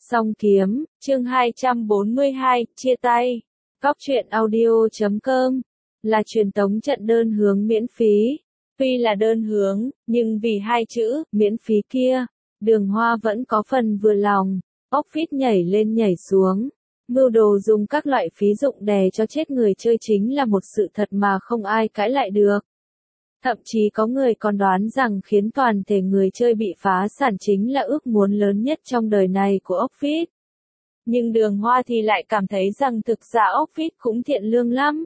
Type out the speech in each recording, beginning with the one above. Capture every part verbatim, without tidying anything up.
Song kiếm, chương hai trăm bốn mươi hai, chia tay. Góc truyện audio chấm com là truyền tống trận đơn hướng miễn phí. Tuy là đơn hướng, nhưng vì hai chữ miễn phí kia, Đường Hoa vẫn có phần vừa lòng. Ốc vít nhảy lên nhảy xuống. Mưu đồ dùng các loại phí dụng đè cho chết người chơi chính là một sự thật mà không ai cãi lại được. Thậm chí có người còn đoán rằng khiến toàn thể người chơi bị phá sản chính là ước muốn lớn nhất trong đời này của ốc vít. Nhưng Đường Hoa thì lại cảm thấy rằng thực ra ốc vít cũng thiện lương lắm.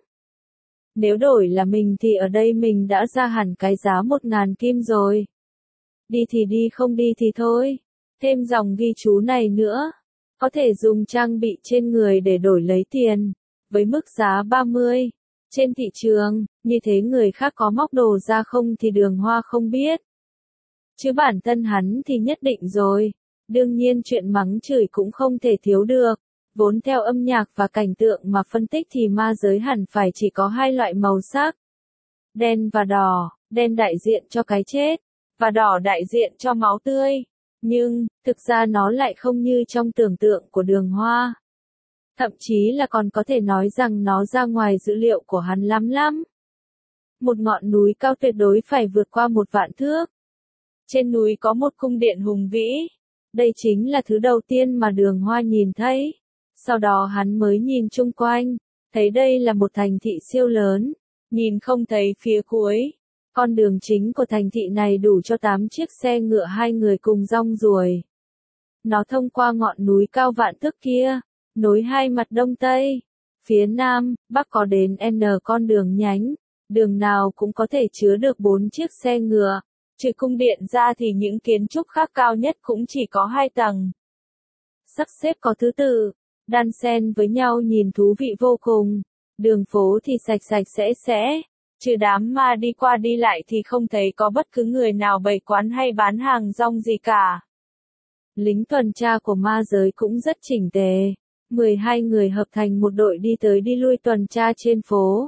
Nếu đổi là mình thì ở đây mình đã ra hẳn cái giá một ngàn kim rồi. Đi thì đi, không đi thì thôi. Thêm dòng ghi chú này nữa. Có thể dùng trang bị trên người để đổi lấy tiền. Với mức giá ba mươi. Trên thị trường, như thế người khác có móc đồ ra không thì Đường Hoa không biết. Chứ bản thân hắn thì nhất định rồi. Đương nhiên chuyện mắng chửi cũng không thể thiếu được. Vốn theo âm nhạc và cảnh tượng mà phân tích thì ma giới hẳn phải chỉ có hai loại màu sắc. Đen và đỏ, đen đại diện cho cái chết, và đỏ đại diện cho máu tươi. Nhưng, thực ra nó lại không như trong tưởng tượng của Đường Hoa. Thậm chí là còn có thể nói rằng nó ra ngoài dữ liệu của hắn lắm lắm. Một ngọn núi cao tuyệt đối phải vượt qua một vạn thước. Trên núi có một cung điện hùng vĩ. Đây chính là thứ đầu tiên mà Đường Hoa nhìn thấy. Sau đó hắn mới nhìn chung quanh, thấy đây là một thành thị siêu lớn, nhìn không thấy phía cuối. Con đường chính của thành thị này đủ cho tám chiếc xe ngựa hai người cùng rong ruổi. Nó thông qua ngọn núi cao vạn thước kia, nối hai mặt đông tây, phía nam, bắc có đến N con đường nhánh, đường nào cũng có thể chứa được bốn chiếc xe ngựa. Trừ cung điện ra thì những kiến trúc khác cao nhất cũng chỉ có hai tầng. Sắp xếp có thứ tự, đan xen với nhau nhìn thú vị vô cùng. Đường phố thì sạch sạch sẽ sẽ, trừ đám ma đi qua đi lại thì không thấy có bất cứ người nào bày quán hay bán hàng rong gì cả. Lính tuần tra của ma giới cũng rất chỉnh tề. mười hai người hợp thành một đội đi tới đi lui tuần tra trên phố.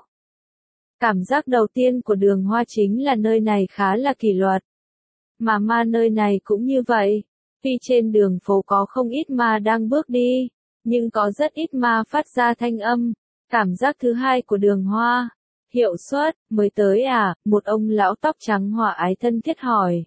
Cảm giác đầu tiên của Đường Hoa chính là nơi này khá là kỷ luật. Mà ma nơi này cũng như vậy. Tuy trên đường phố có không ít ma đang bước đi, nhưng có rất ít ma phát ra thanh âm. Cảm giác thứ hai của Đường Hoa. Hiệu suất, mới tới à? Một ông lão tóc trắng hòa ái thân thiết hỏi.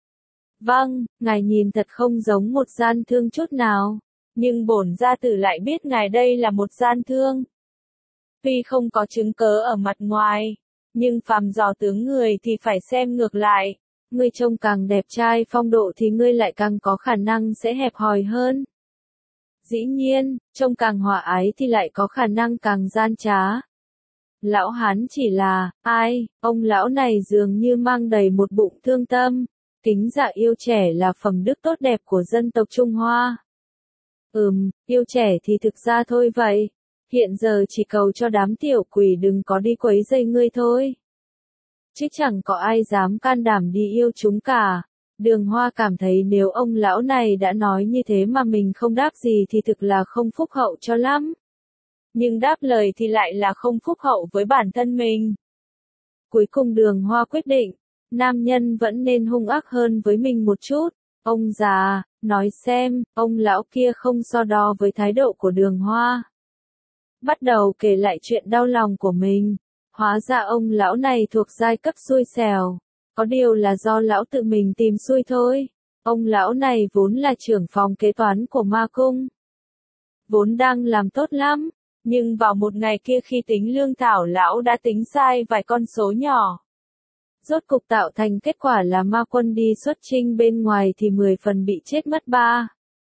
Vâng, ngài nhìn thật không giống một gian thương chút nào. Nhưng bổn gia tử lại biết ngài đây là một gian thương. Tuy không có chứng cớ ở mặt ngoài, nhưng phàm dò tướng người thì phải xem ngược lại. Ngươi trông càng đẹp trai phong độ thì ngươi lại càng có khả năng sẽ hẹp hòi hơn. Dĩ nhiên, trông càng hòa ái thì lại có khả năng càng gian trá. Lão hán chỉ là, ai, ông lão này dường như mang đầy một bụng thương tâm. Kính dạ yêu trẻ là phẩm đức tốt đẹp của dân tộc Trung Hoa. Ừm, yêu trẻ thì thực ra thôi vậy. Hiện giờ chỉ cầu cho đám tiểu quỷ đừng có đi quấy rầy ngươi thôi. Chứ chẳng có ai dám can đảm đi yêu chúng cả. Đường Hoa cảm thấy nếu ông lão này đã nói như thế mà mình không đáp gì thì thực là không phúc hậu cho lắm. Nhưng đáp lời thì lại là không phúc hậu với bản thân mình. Cuối cùng Đường Hoa quyết định, nam nhân vẫn nên hung ác hơn với mình một chút. Ông già, nói xem, ông lão kia không so đo với thái độ của Đường Hoa. Bắt đầu kể lại chuyện đau lòng của mình. Hóa ra ông lão này thuộc giai cấp xui xẻo. Có điều là do lão tự mình tìm xui thôi. Ông lão này vốn là trưởng phòng kế toán của ma cung. Vốn đang làm tốt lắm. Nhưng vào một ngày kia khi tính lương thảo lão đã tính sai vài con số nhỏ. Rốt cục tạo thành kết quả là ma quân đi xuất chinh bên ngoài thì mười phần bị chết mất ba.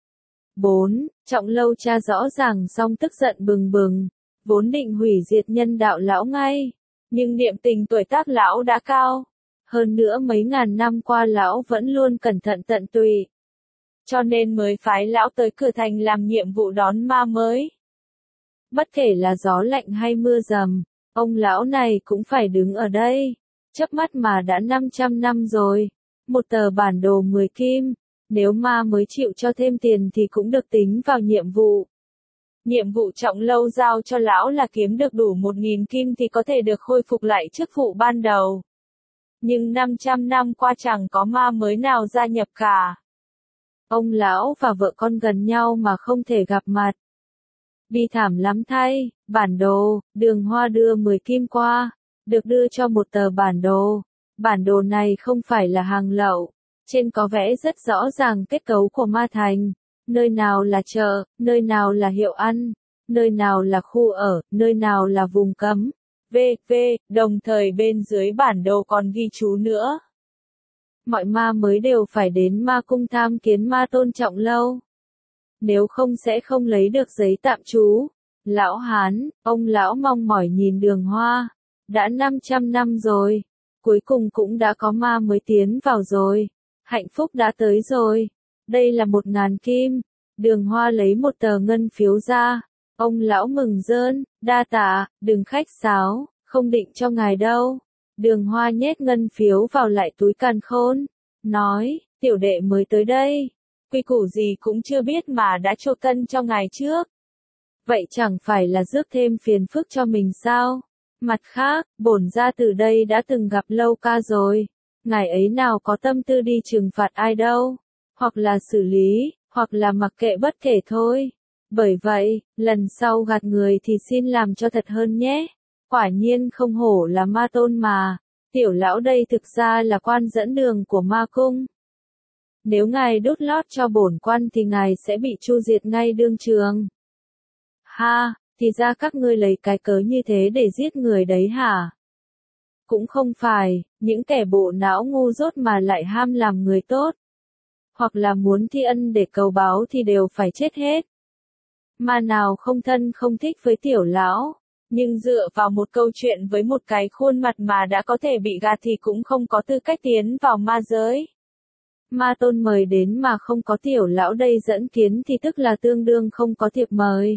bốn. Trọng Lâu tra rõ ràng xong tức giận bừng bừng. Vốn định hủy diệt nhân đạo lão ngay. Nhưng niệm tình tuổi tác lão đã cao. Hơn nữa mấy ngàn năm qua lão vẫn luôn cẩn thận tận tụy. Cho nên mới phái lão tới cửa thành làm nhiệm vụ đón ma mới. Bất kể là gió lạnh hay mưa rầm, ông lão này cũng phải đứng ở đây. Chớp mắt mà đã năm trăm năm rồi. Một tờ bản đồ mười kim. Nếu ma mới chịu cho thêm tiền thì cũng được tính vào nhiệm vụ. Nhiệm vụ Trọng Lâu giao cho lão là kiếm được đủ một nghìn kim thì có thể được khôi phục lại chức vụ ban đầu. Nhưng năm trăm năm qua chẳng có ma mới nào gia nhập cả. ông lão và vợ con gần nhau mà không thể gặp mặt. Bi thảm lắm thay, bản đồ, Đường Hoa đưa mười kim qua, được đưa cho một tờ bản đồ. Bản đồ này không phải là hàng lậu, trên có vẽ rất rõ ràng kết cấu của Ma Thành, nơi nào là chợ, nơi nào là hiệu ăn, nơi nào là khu ở, nơi nào là vùng cấm, vân vân, đồng thời bên dưới bản đồ còn ghi chú nữa. Mọi ma mới đều phải đến Ma Cung tham kiến Ma Tôn Trọng Lâu. Nếu không sẽ không lấy được giấy tạm trú. Lão Hán, ông lão mong mỏi nhìn Đường Hoa. Đã năm trăm năm rồi. Cuối cùng cũng đã có ma mới tiến vào rồi. Hạnh phúc đã tới rồi. Đây là một ngàn kim. Đường Hoa lấy một tờ ngân phiếu ra. Ông lão mừng rơn, đa tạ, đừng khách sáo, không định cho ngài đâu. Đường Hoa nhét ngân phiếu vào lại túi càn khôn. Nói, tiểu đệ mới tới đây. Quy củ gì cũng chưa biết mà đã chô tân cho ngài trước. Vậy chẳng phải là rước thêm phiền phức cho mình sao? Mặt khác, bổn gia từ đây đã từng gặp Lâu Ca rồi. Ngài ấy nào có tâm tư đi trừng phạt ai đâu. Hoặc là xử lý, hoặc là mặc kệ bất kể thôi. Bởi vậy, lần sau gạt người thì xin làm cho thật hơn nhé. Quả nhiên không hổ là Ma Tôn mà. Tiểu lão đây thực ra là quan dẫn đường của Ma Cung. Nếu ngài đút lót cho bổn quan thì ngài sẽ bị chu diệt ngay đương trường. Ha, thì ra các ngươi lấy cái cớ như thế để giết người đấy hả? Cũng không phải, những kẻ bộ não ngu dốt mà lại ham làm người tốt. Hoặc là muốn thi ân để cầu báo thì đều phải chết hết. Ma nào không thân không thích với tiểu lão, nhưng dựa vào một câu chuyện với một cái khuôn mặt mà đã có thể bị gạt thì cũng không có tư cách tiến vào ma giới. Ma Tôn mời đến mà không có tiểu lão đây dẫn kiến thì tức là tương đương không có thiệp mời.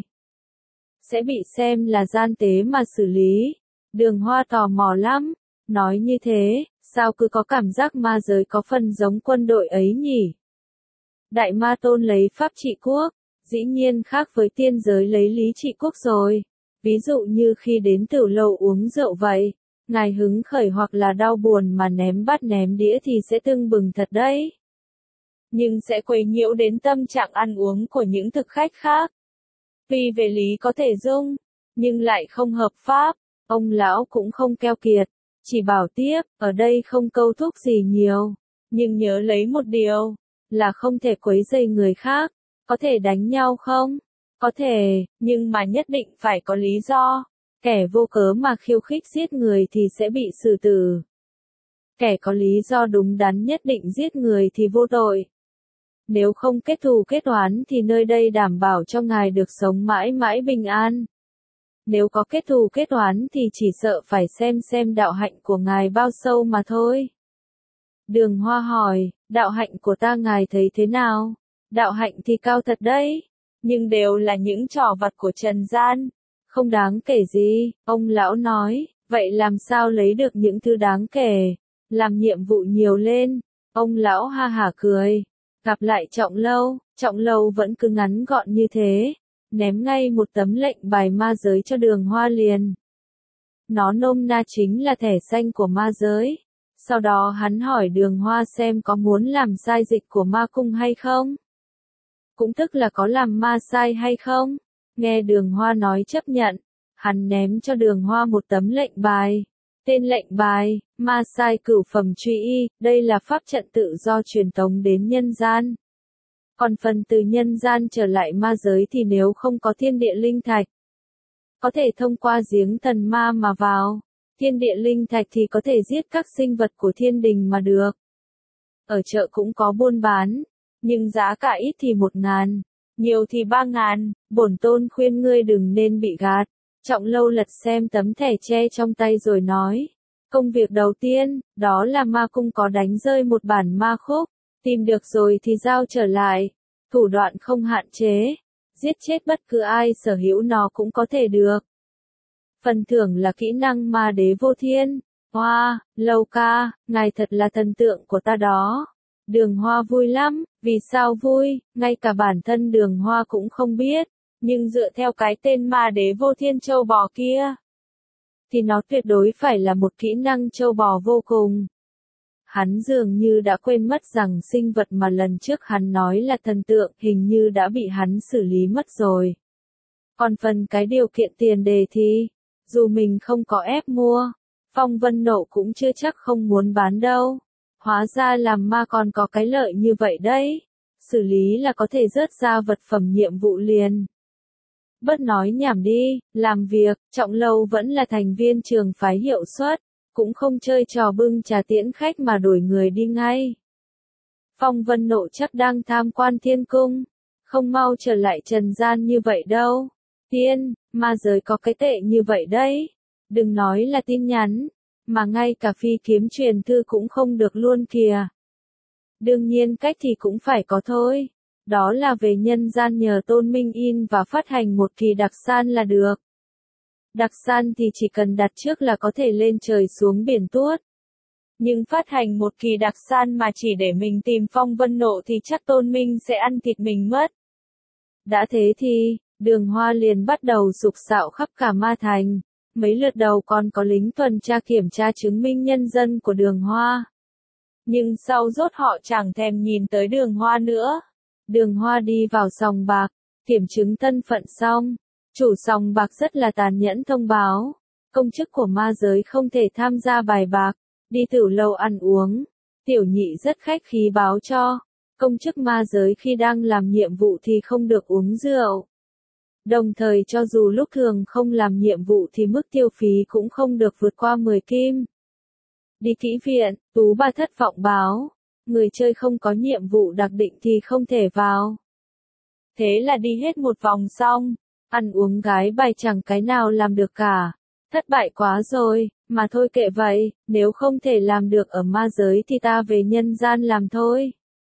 Sẽ bị xem là gian tế mà xử lý. Đường Hoa tò mò lắm. Nói như thế, sao cứ có cảm giác ma giới có phần giống quân đội ấy nhỉ? Đại Ma Tôn lấy pháp trị quốc, dĩ nhiên khác với tiên giới lấy lý trị quốc rồi. Ví dụ như khi đến tiểu lầu uống rượu vậy, ngài hứng khởi hoặc là đau buồn mà ném bát ném đĩa thì sẽ tưng bừng thật đấy. Nhưng sẽ quấy nhiễu đến tâm trạng ăn uống của những thực khách khác. Tuy về lý có thể dung, nhưng lại không hợp pháp, ông lão cũng không keo kiệt, chỉ bảo tiếp, ở đây không câu thúc gì nhiều, nhưng nhớ lấy một điều, là không thể quấy rầy người khác, có thể đánh nhau không? Có thể, nhưng mà nhất định phải có lý do, kẻ vô cớ mà khiêu khích giết người thì sẽ bị xử tử. Kẻ có lý do đúng đắn nhất định giết người thì vô tội. Nếu không kết thù kết oán thì nơi đây đảm bảo cho ngài được sống mãi mãi bình an. Nếu có kết thù kết oán thì chỉ sợ phải xem xem đạo hạnh của ngài bao sâu mà thôi. Đường Hoa hỏi, đạo hạnh của ta ngài thấy thế nào? Đạo hạnh thì cao thật đấy, nhưng đều là những trò vặt của trần gian, không đáng kể gì, ông lão nói, vậy làm sao lấy được những thứ đáng kể, làm nhiệm vụ nhiều lên, ông lão ha hả cười. Gặp lại Trọng Lâu, Trọng Lâu vẫn cứ ngắn gọn như thế, ném ngay một tấm lệnh bài ma giới cho Đường Hoa liền. Nó nôm na chính là thẻ xanh của ma giới. Sau đó hắn hỏi Đường Hoa xem có muốn làm sai dịch của Ma Cung hay không. Cũng tức là có làm ma sai hay không. Nghe Đường Hoa nói chấp nhận, hắn ném cho Đường Hoa một tấm lệnh bài. Tên lệnh bài, ma sai cửu phẩm truy y, đây là pháp trận tự do truyền tống đến nhân gian. Còn phần từ nhân gian trở lại ma giới thì nếu không có thiên địa linh thạch, có thể thông qua giếng thần ma mà vào. Thiên địa linh thạch thì có thể giết các sinh vật của thiên đình mà được. Ở chợ cũng có buôn bán, nhưng giá cả ít thì một ngàn, nhiều thì ba ngàn, bổn tôn khuyên ngươi đừng nên bị gạt. Trọng Lâu lật xem tấm thẻ tre trong tay rồi nói, công việc đầu tiên, đó là Ma Cung có đánh rơi một bản ma khúc, tìm được rồi thì giao trở lại, thủ đoạn không hạn chế, giết chết bất cứ ai sở hữu nó cũng có thể được. Phần thưởng là kỹ năng ma đế vô thiên. Hoa, Lâu ca, ngài thật là thần tượng của ta đó. Đường Hoa vui lắm, vì sao vui, ngay cả bản thân Đường Hoa cũng không biết, nhưng dựa theo cái tên ma đế vô thiên châu bò kia, thì nó tuyệt đối phải là một kỹ năng châu bò vô cùng. Hắn dường như đã quên mất rằng sinh vật mà lần trước hắn nói là thần tượng hình như đã bị hắn xử lý mất rồi. Còn phần cái điều kiện tiền đề thì, dù mình không có ép mua, Phong Vân Nộ cũng chưa chắc không muốn bán đâu. Hóa ra làm ma còn có cái lợi như vậy đấy. Xử lý là có thể rớt ra vật phẩm nhiệm vụ liền. Bớt nói nhảm đi, làm việc, Trọng Lâu vẫn là thành viên trường phái hiệu suất, cũng không chơi trò bưng trà tiễn khách mà đuổi người đi ngay. Phong Vân Nộ chắc đang tham quan thiên cung, không mau trở lại trần gian như vậy đâu. Tiên, ma giới có cái tệ như vậy đấy. Đừng nói là tin nhắn, mà ngay cả phi kiếm truyền thư cũng không được luôn kìa. Đương nhiên cách thì cũng phải có thôi. Đó là về nhân gian nhờ Tôn Minh in và phát hành một kỳ đặc san là được. Đặc san thì chỉ cần đặt trước là có thể lên trời xuống biển tuốt. Nhưng phát hành một kỳ đặc san mà chỉ để mình tìm Phong Vân Nộ thì chắc Tôn Minh sẽ ăn thịt mình mất. Đã thế thì, Đường Hoa liền bắt đầu sục sạo khắp cả ma thành. Mấy lượt đầu còn có lính tuần tra kiểm tra chứng minh nhân dân của Đường Hoa. Nhưng sau rốt họ chẳng thèm nhìn tới Đường Hoa nữa. Đường Hoa đi vào sòng bạc, kiểm chứng thân phận xong. Chủ sòng bạc rất là tàn nhẫn thông báo. Công chức của ma giới không thể tham gia bài bạc, đi tiểu lầu ăn uống. Tiểu nhị rất khách khí báo cho. Công chức ma giới khi đang làm nhiệm vụ thì không được uống rượu. Đồng thời cho dù lúc thường không làm nhiệm vụ thì mức tiêu phí cũng không được vượt qua mười kim. Đi kỹ viện, Tú Bà thất vọng báo. Người chơi không có nhiệm vụ đặc định thì không thể vào. Thế là đi hết một vòng xong. Ăn uống gái bài chẳng cái nào làm được cả. Thất bại quá rồi, mà thôi kệ vậy, nếu không thể làm được ở ma giới thì ta về nhân gian làm thôi.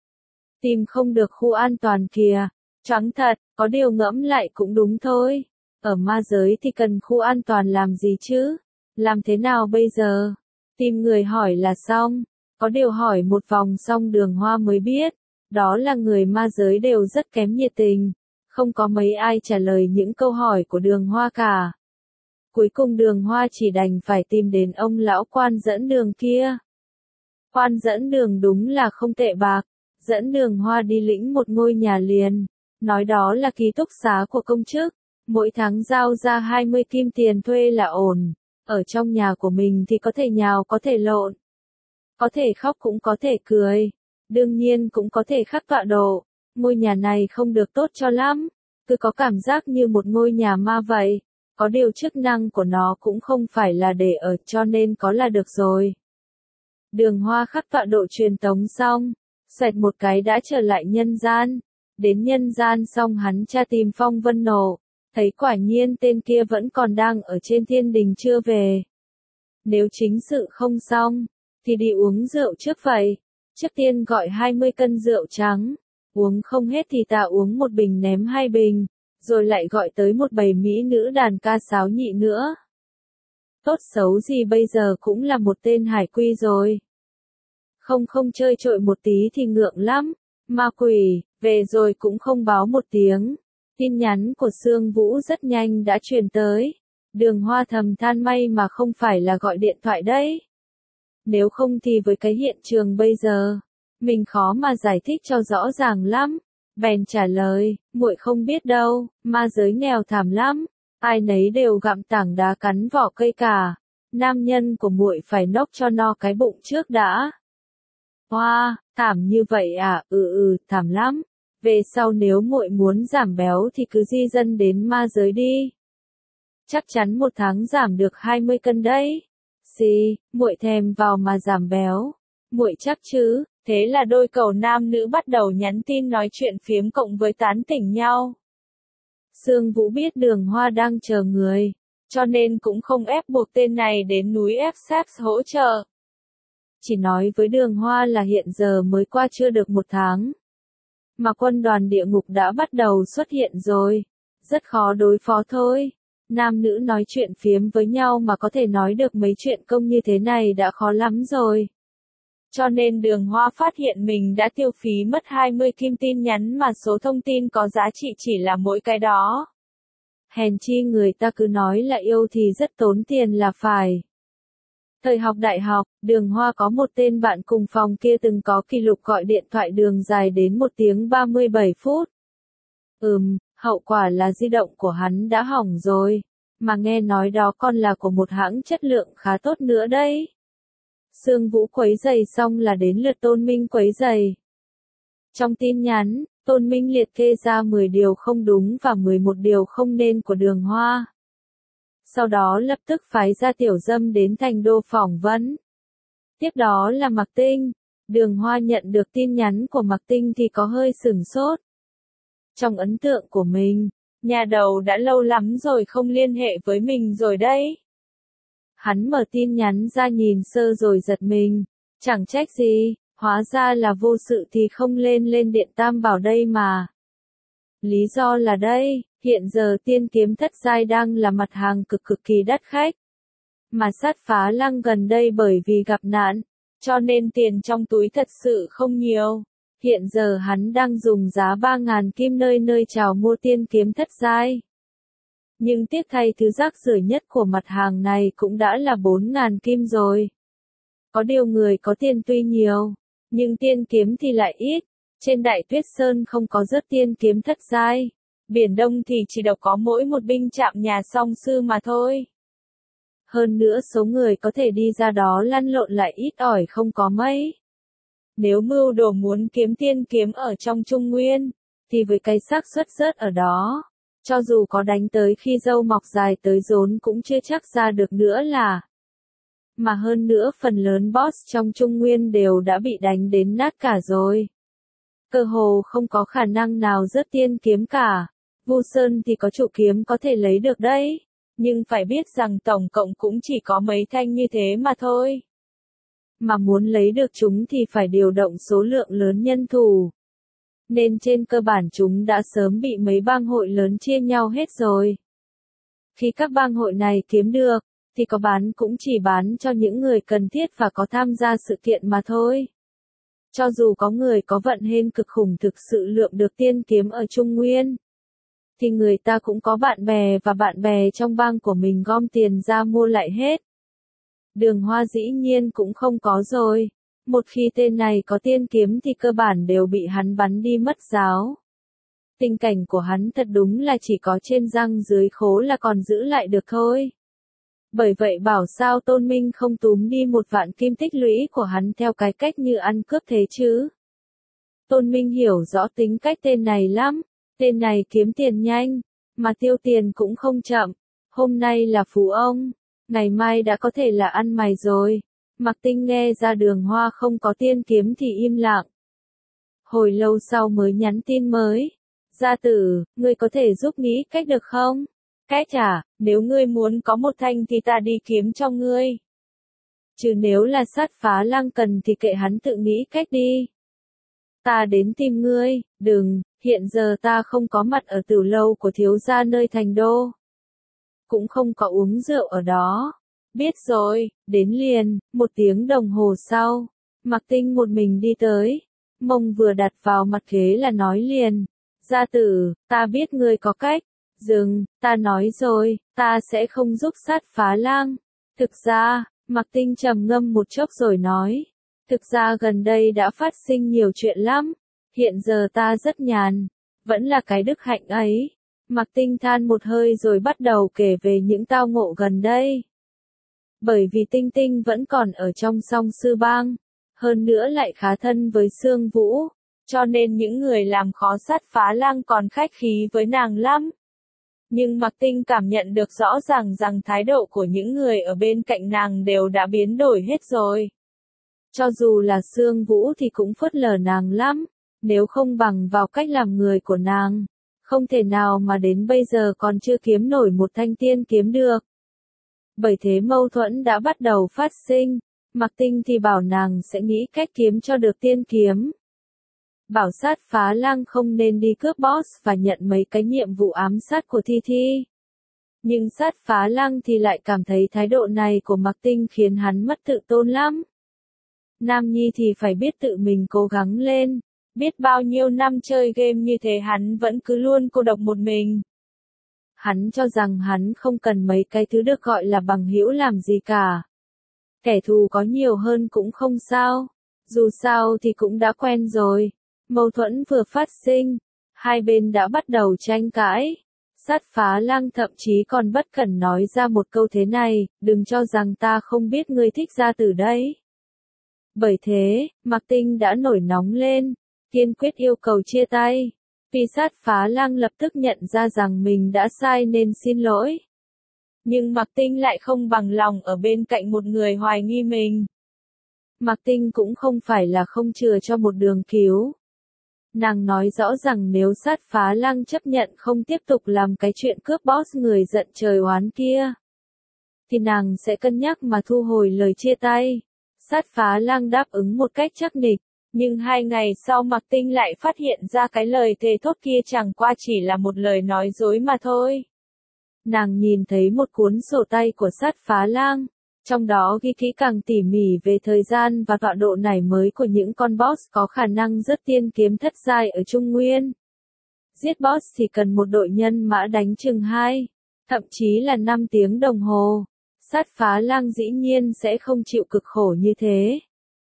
Tìm không được khu an toàn kìa. Choáng thật, có điều ngẫm lại cũng đúng thôi. Ở ma giới thì cần khu an toàn làm gì chứ? Làm thế nào bây giờ? Tìm người hỏi là xong. Có điều hỏi một vòng xong Đường Hoa mới biết. Đó là người ma giới đều rất kém nhiệt tình. Không có mấy ai trả lời những câu hỏi của Đường Hoa cả. Cuối cùng Đường Hoa chỉ đành phải tìm đến ông lão quan dẫn đường kia. Quan dẫn đường đúng là không tệ bạc. Dẫn Đường Hoa đi lĩnh một ngôi nhà liền. Nói đó là ký túc xá của công chức. Mỗi tháng giao ra hai mươi kim tiền thuê là ổn. Ở trong nhà của mình thì có thể nhào có thể lộn. Có thể khóc cũng có thể cười. Đương nhiên cũng có thể khắc tọa độ. Ngôi nhà này không được tốt cho lắm. Cứ có cảm giác như một ngôi nhà ma vậy. Có điều chức năng của nó cũng không phải là để ở cho nên có là được rồi. Đường Hoa khắc tọa độ truyền tống xong. Xoẹt một cái đã trở lại nhân gian. Đến nhân gian xong hắn tra tìm Phong Vân Nộ. Thấy quả nhiên tên kia vẫn còn đang ở trên thiên đình chưa về. Nếu chính sự không xong, thì đi uống rượu trước vậy. Trước tiên gọi hai mươi cân rượu trắng. Uống không hết thì ta uống một bình ném hai bình. Rồi lại gọi tới một bầy mỹ nữ đàn ca sáo nhị nữa. Tốt xấu gì bây giờ cũng là một tên hải quy rồi. Không không chơi trội một tí thì ngượng lắm. Ma quỷ, về rồi cũng không báo một tiếng. Tin nhắn của Sương Vũ rất nhanh đã truyền tới. Đường Hoa thầm than may mà không phải là gọi điện thoại đấy. Nếu không thì với cái hiện trường bây giờ, mình khó mà giải thích cho rõ ràng lắm. Bèn trả lời, muội không biết đâu, ma giới nghèo thảm lắm. Ai nấy đều gặm tảng đá cắn vỏ cây cả. Nam nhân của muội phải nốc cho no cái bụng trước đã. Hoa, wow, thảm như vậy à, ừ ừ, thảm lắm. Về sau nếu muội muốn giảm béo thì cứ di dân đến ma giới đi. Chắc chắn một tháng giảm được hai mươi cân đấy. Xì, muội thèm vào mà giảm béo. Muội chắc chứ, thế là đôi cầu nam nữ bắt đầu nhắn tin nói chuyện phiếm cộng với tán tỉnh nhau. Sương Vũ biết Đường Hoa đang chờ người, cho nên cũng không ép buộc tên này đến núi ép xếp hỗ trợ. Chỉ nói với Đường Hoa là hiện giờ mới qua chưa được một tháng. Mà quân đoàn địa ngục đã bắt đầu xuất hiện rồi. Rất khó đối phó thôi. Nam nữ nói chuyện phiếm với nhau mà có thể nói được mấy chuyện công như thế này đã khó lắm rồi. Cho nên Đường Hoa phát hiện mình đã tiêu phí mất hai mươi kim tin nhắn mà số thông tin có giá trị chỉ là mỗi cái đó. Hèn chi người ta cứ nói là yêu thì rất tốn tiền là phải. Thời học đại học, Đường Hoa có một tên bạn cùng phòng kia từng có kỷ lục gọi điện thoại đường dài đến một tiếng ba mươi bảy phút. Ừm, hậu quả là di động của hắn đã hỏng rồi, mà nghe nói đó còn là của một hãng chất lượng khá tốt nữa đấy. Sương Vũ quấy giày xong là đến lượt Tôn Minh quấy giày. Trong tin nhắn, Tôn Minh liệt kê ra mười điều không đúng và mười một điều không nên của Đường Hoa. Sau đó lập tức phái ra Tiểu Dâm đến Thành Đô phỏng vấn. Tiếp đó là Mạc Tinh. Đường Hoa nhận được tin nhắn của Mạc Tinh thì có hơi sửng sốt. Trong ấn tượng của mình, nhà đầu đã lâu lắm rồi không liên hệ với mình rồi đấy. Hắn mở tin nhắn ra nhìn sơ rồi giật mình. Chẳng trách gì, hóa ra là vô sự thì không lên lên điện tam bảo đây mà. Lý do là đây, hiện giờ tiên kiếm thất giai đang là mặt hàng cực cực kỳ đắt khách. Mà Sát Phá Lăng gần đây bởi vì gặp nạn, cho nên tiền trong túi thật sự không nhiều. Hiện giờ hắn đang dùng giá ba ngàn kim nơi nơi chào mua tiên kiếm thất giai. Nhưng tiếc thay thứ rác rưởi nhất của mặt hàng này cũng đã là bốn ngàn kim rồi. Có điều người có tiền tuy nhiều, nhưng tiên kiếm thì lại ít. Trên Đại Tuyết Sơn không có rớt tiên kiếm thất giai. Biển Đông thì chỉ độc có mỗi một binh trạm nhà song sư mà thôi. Hơn nữa số người có thể đi ra đó lăn lộn lại ít ỏi không có mấy. Nếu mưu đồ muốn kiếm tiên kiếm ở trong Trung Nguyên, thì với cái xác suất rớt ở đó, cho dù có đánh tới khi râu mọc dài tới rốn cũng chưa chắc ra được nữa là. Mà hơn nữa phần lớn boss trong Trung Nguyên đều đã bị đánh đến nát cả rồi. Cơ hồ không có khả năng nào rớt tiên kiếm cả. Vu Sơn thì có trụ kiếm có thể lấy được đấy, nhưng phải biết rằng tổng cộng cũng chỉ có mấy thanh như thế mà thôi. Mà muốn lấy được chúng thì phải điều động số lượng lớn nhân thủ. Nên trên cơ bản chúng đã sớm bị mấy bang hội lớn chia nhau hết rồi. Khi các bang hội này kiếm được, thì có bán cũng chỉ bán cho những người cần thiết và có tham gia sự kiện mà thôi. Cho dù có người có vận hên cực khủng thực sự lượm được tiên kiếm ở Trung Nguyên, thì người ta cũng có bạn bè và bạn bè trong bang của mình gom tiền ra mua lại hết. Đường Hoa dĩ nhiên cũng không có rồi. Một khi tên này có tiên kiếm thì cơ bản đều bị hắn bắn đi mất giáo. Tình cảnh của hắn thật đúng là chỉ có trên răng dưới khố là còn giữ lại được thôi. Bởi vậy bảo sao Tôn Minh không túm đi một vạn kim tích lũy của hắn theo cái cách như ăn cướp thế chứ. Tôn Minh hiểu rõ tính cách tên này lắm. Tên này kiếm tiền nhanh, mà tiêu tiền cũng không chậm. Hôm nay là phú ông, ngày mai đã có thể là ăn mày rồi. Mạc Tinh nghe ra Đường Hoa không có tiên kiếm thì im lặng. Hồi lâu sau mới nhắn tin mới. Gia tử, ngươi có thể giúp nghĩ cách được không? Cách à, nếu ngươi muốn có một thanh thì ta đi kiếm cho ngươi. Chứ nếu là Sát Phá Lăng cần thì kệ hắn tự nghĩ cách đi. Ta đến tìm ngươi, đừng, hiện giờ ta không có mặt ở tiểu lâu của thiếu gia nơi Thành Đô. Cũng không có uống rượu ở đó. Biết rồi, đến liền. Một tiếng đồng hồ sau, Mạc Tinh một mình đi tới. Mông vừa đặt vào mặt ghế là nói liền. Gia tử, ta biết ngươi có cách. Dừng, ta nói rồi, ta sẽ không giúp Sát Phá Lang. Thực ra, Mạc Tinh trầm ngâm một chốc rồi nói. Thực ra gần đây đã phát sinh nhiều chuyện lắm. Hiện giờ ta rất nhàn. Vẫn là cái đức hạnh ấy. Mạc Tinh than một hơi rồi bắt đầu kể về những tao ngộ gần đây. Bởi vì Tinh Tinh vẫn còn ở trong Song Sư Bang. Hơn nữa lại khá thân với Sương Vũ. Cho nên những người làm khó Sát Phá Lang còn khách khí với nàng lắm. Nhưng Mạc Tinh cảm nhận được rõ ràng rằng thái độ của những người ở bên cạnh nàng đều đã biến đổi hết rồi. Cho dù là Sương Vũ thì cũng phớt lờ nàng lắm. Nếu không bằng vào cách làm người của nàng, không thể nào mà đến bây giờ còn chưa kiếm nổi một thanh tiên kiếm được. Bởi thế mâu thuẫn đã bắt đầu phát sinh. Mạc Tinh thì bảo nàng sẽ nghĩ cách kiếm cho được tiên kiếm. Bảo Sát Phá Lang không nên đi cướp boss và nhận mấy cái nhiệm vụ ám sát của Thi Thi. Nhưng Sát Phá Lang thì lại cảm thấy thái độ này của Mạc Tinh khiến hắn mất tự tôn lắm. Nam nhi thì phải biết tự mình cố gắng lên. Biết bao nhiêu năm chơi game như thế hắn vẫn cứ luôn cô độc một mình. Hắn cho rằng hắn không cần mấy cái thứ được gọi là bằng hữu làm gì cả. Kẻ thù có nhiều hơn cũng không sao. Dù sao thì cũng đã quen rồi. Mâu thuẫn vừa phát sinh. Hai bên đã bắt đầu tranh cãi. Sát Phá Lang thậm chí còn bất cẩn nói ra một câu thế này, đừng cho rằng ta không biết ngươi thích ra từ đấy. Bởi thế, Mạc Tinh đã nổi nóng lên, kiên quyết yêu cầu chia tay. Vì Sát Phá Lang lập tức nhận ra rằng mình đã sai nên xin lỗi. Nhưng Mạc Tinh lại không bằng lòng ở bên cạnh một người hoài nghi mình. Mạc Tinh cũng không phải là không chừa cho một đường cứu. Nàng nói rõ rằng nếu Sát Phá Lang chấp nhận không tiếp tục làm cái chuyện cướp boss người giận trời oán kia, thì nàng sẽ cân nhắc mà thu hồi lời chia tay. Sát Phá Lang đáp ứng một cách chắc nịch, nhưng hai ngày sau Mạc Tinh lại phát hiện ra cái lời thề thốt kia chẳng qua chỉ là một lời nói dối mà thôi. Nàng nhìn thấy một cuốn sổ tay của Sát Phá Lang, trong đó ghi kỹ càng tỉ mỉ về thời gian và tọa độ nảy mới của những con boss có khả năng rớt tiên kiếm thất giai ở Trung Nguyên. Giết boss thì cần một đội nhân mã đánh chừng hai, thậm chí là năm tiếng đồng hồ. Sát Phá Lang dĩ nhiên sẽ không chịu cực khổ như thế.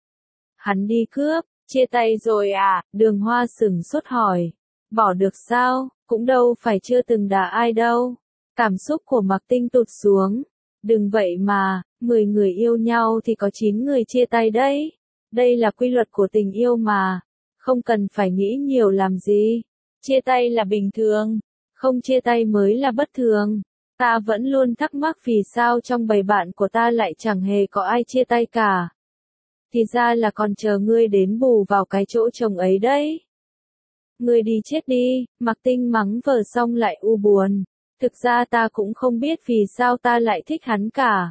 Hắn đi cướp, chia tay rồi à? Đường Hoa sửng sốt hỏi. Bỏ được sao? Cũng đâu phải chưa từng đả ai đâu. Cảm xúc của Mạc Tinh tụt xuống. Đừng vậy mà, mười người yêu nhau thì có chín người chia tay đấy. Đây là quy luật của tình yêu mà. Không cần phải nghĩ nhiều làm gì. Chia tay là bình thường. Không chia tay mới là bất thường. Ta vẫn luôn thắc mắc vì sao trong bầy bạn của ta lại chẳng hề có ai chia tay cả. Thì ra là còn chờ ngươi đến bù vào cái chỗ chồng ấy đấy. Ngươi đi chết đi, Mạc Tinh mắng vờ xong lại u buồn. Thực ra ta cũng không biết vì sao ta lại thích hắn cả.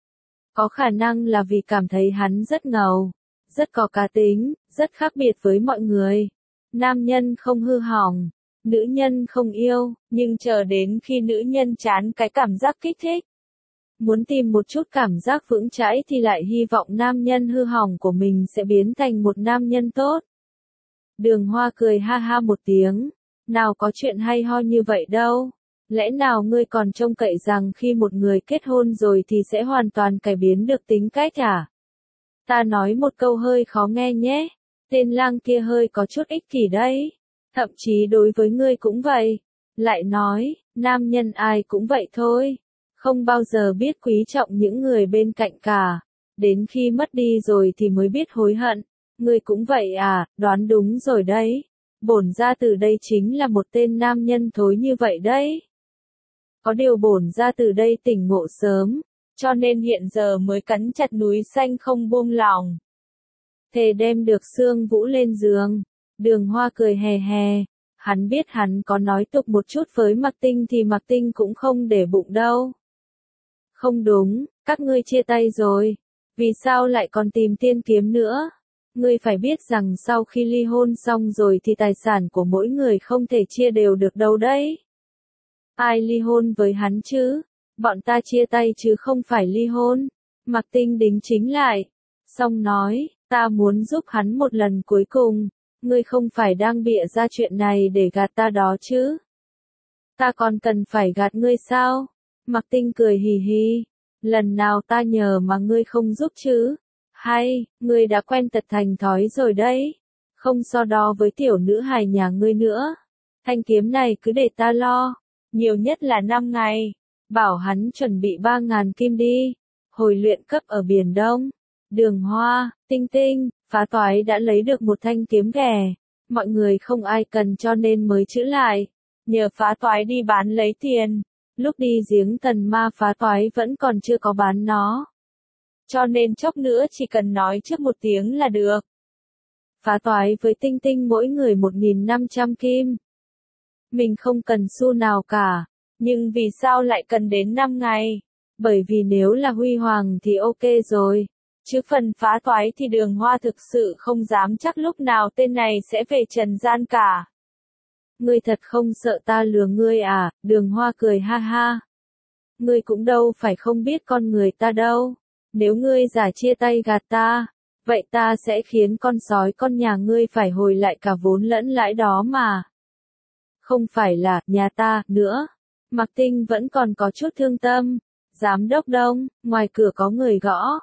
Có khả năng là vì cảm thấy hắn rất ngầu, rất có cá tính, rất khác biệt với mọi người. Nam nhân không hư hỏng, nữ nhân không yêu, nhưng chờ đến khi nữ nhân chán cái cảm giác kích thích, muốn tìm một chút cảm giác vững chãi thì lại hy vọng nam nhân hư hỏng của mình sẽ biến thành một nam nhân tốt. Đường Hoa cười ha ha một tiếng, nào có chuyện hay ho như vậy đâu. Lẽ nào ngươi còn trông cậy rằng khi một người kết hôn rồi thì sẽ hoàn toàn cải biến được tính cách à? Ta nói một câu hơi khó nghe nhé, tên lang kia hơi có chút ích kỷ đấy. Thậm chí đối với ngươi cũng vậy. Lại nói, nam nhân ai cũng vậy thôi. Không bao giờ biết quý trọng những người bên cạnh cả. Đến khi mất đi rồi thì mới biết hối hận. Ngươi cũng vậy à, đoán đúng rồi đấy. Bổn ra từ đây chính là một tên nam nhân thối như vậy đấy. Có điều bổn ra từ đây tỉnh ngộ sớm, cho nên hiện giờ mới cắn chặt núi xanh không buông lỏng. Thề đem được Sương Vũ lên giường. Đường Hoa cười hè hè. Hắn biết hắn có nói tục một chút với Mạc Tinh thì Mạc Tinh cũng không để bụng đâu. Không đúng, các ngươi chia tay rồi. Vì sao lại còn tìm tiên kiếm nữa? Ngươi phải biết rằng sau khi ly hôn xong rồi thì tài sản của mỗi người không thể chia đều được đâu đấy. Ai ly hôn với hắn chứ? Bọn ta chia tay chứ không phải ly hôn. Mạc Tinh đính chính lại. Xong nói, ta muốn giúp hắn một lần cuối cùng. Ngươi không phải đang bịa ra chuyện này để gạt ta đó chứ? Ta còn cần phải gạt ngươi sao? Mạc Tinh cười hì hì. Lần nào ta nhờ mà ngươi không giúp chứ? Hay, ngươi đã quen tật thành thói rồi đấy. Không so đo với tiểu nữ hài nhà ngươi nữa. Thanh kiếm này cứ để ta lo. Nhiều nhất là năm ngày. Bảo hắn chuẩn bị ba ngàn kim đi. Hồi luyện cấp ở Biển Đông. Đường Hoa, Tinh Tinh, Phá Toái đã lấy được một thanh kiếm ghẻ. Mọi người không ai cần cho nên mới chữ lại. Nhờ Phá Toái đi bán lấy tiền. Lúc đi giếng Tần Ma Phá Toái vẫn còn chưa có bán nó. Cho nên chốc nữa chỉ cần nói trước một tiếng là được. Phá Toái với Tinh Tinh mỗi người một nghìn năm trăm kim. Mình không cần xu nào cả. Nhưng vì sao lại cần đến năm ngày? Bởi vì nếu là Huy Hoàng thì ok rồi. Chứ phần Phá Toái thì Đường Hoa thực sự không dám chắc lúc nào tên này sẽ về trần gian cả. Ngươi thật không sợ ta lừa ngươi à? Đường Hoa cười ha ha. Ngươi cũng đâu phải không biết con người ta đâu. Nếu ngươi giả chia tay gạt ta, vậy ta sẽ khiến con sói con nhà ngươi phải hồi lại cả vốn lẫn lãi đó mà. Không phải là nhà ta nữa. Mạc Tinh vẫn còn có chút thương tâm. Giám đốc Đông, ngoài cửa có người gõ.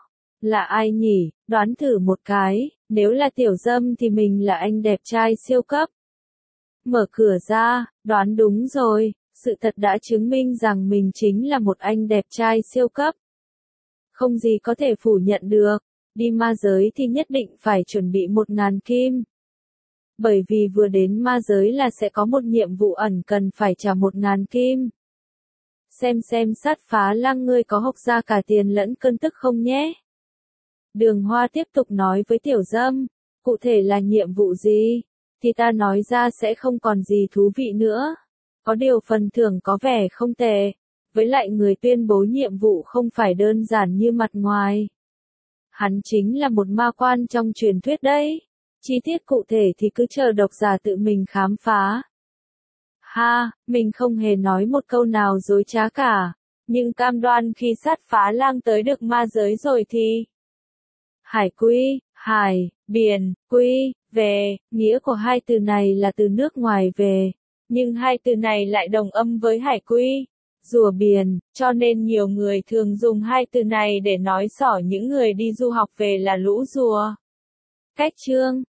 Là ai nhỉ, đoán thử một cái, nếu là Tiểu Dâm thì mình là anh đẹp trai siêu cấp. Mở cửa ra, đoán đúng rồi, sự thật đã chứng minh rằng mình chính là một anh đẹp trai siêu cấp. Không gì có thể phủ nhận được, đi ma giới thì nhất định phải chuẩn bị một ngàn kim. Bởi vì vừa đến ma giới là sẽ có một nhiệm vụ ẩn cần phải trả một ngàn kim. Xem xem sát phá lang ngươi có hộc ra cả tiền lẫn cơn tức không nhé. Đường Hoa tiếp tục nói với Tiểu Dâm, cụ thể là nhiệm vụ gì, thì ta nói ra sẽ không còn gì thú vị nữa. Có điều phần thưởng có vẻ không tệ, với lại người tuyên bố nhiệm vụ không phải đơn giản như mặt ngoài. Hắn chính là một ma quan trong truyền thuyết đấy. Chi tiết cụ thể thì cứ chờ độc giả tự mình khám phá. Ha, mình không hề nói một câu nào dối trá cả, nhưng cam đoan khi sát phá lang tới được ma giới rồi thì... Hải quy, hải, biển, quy, về, nghĩa của hai từ này là từ nước ngoài về, nhưng hai từ này lại đồng âm với hải quy, rùa biển, cho nên nhiều người thường dùng hai từ này để nói xỏ những người đi du học về là lũ rùa. Cách chương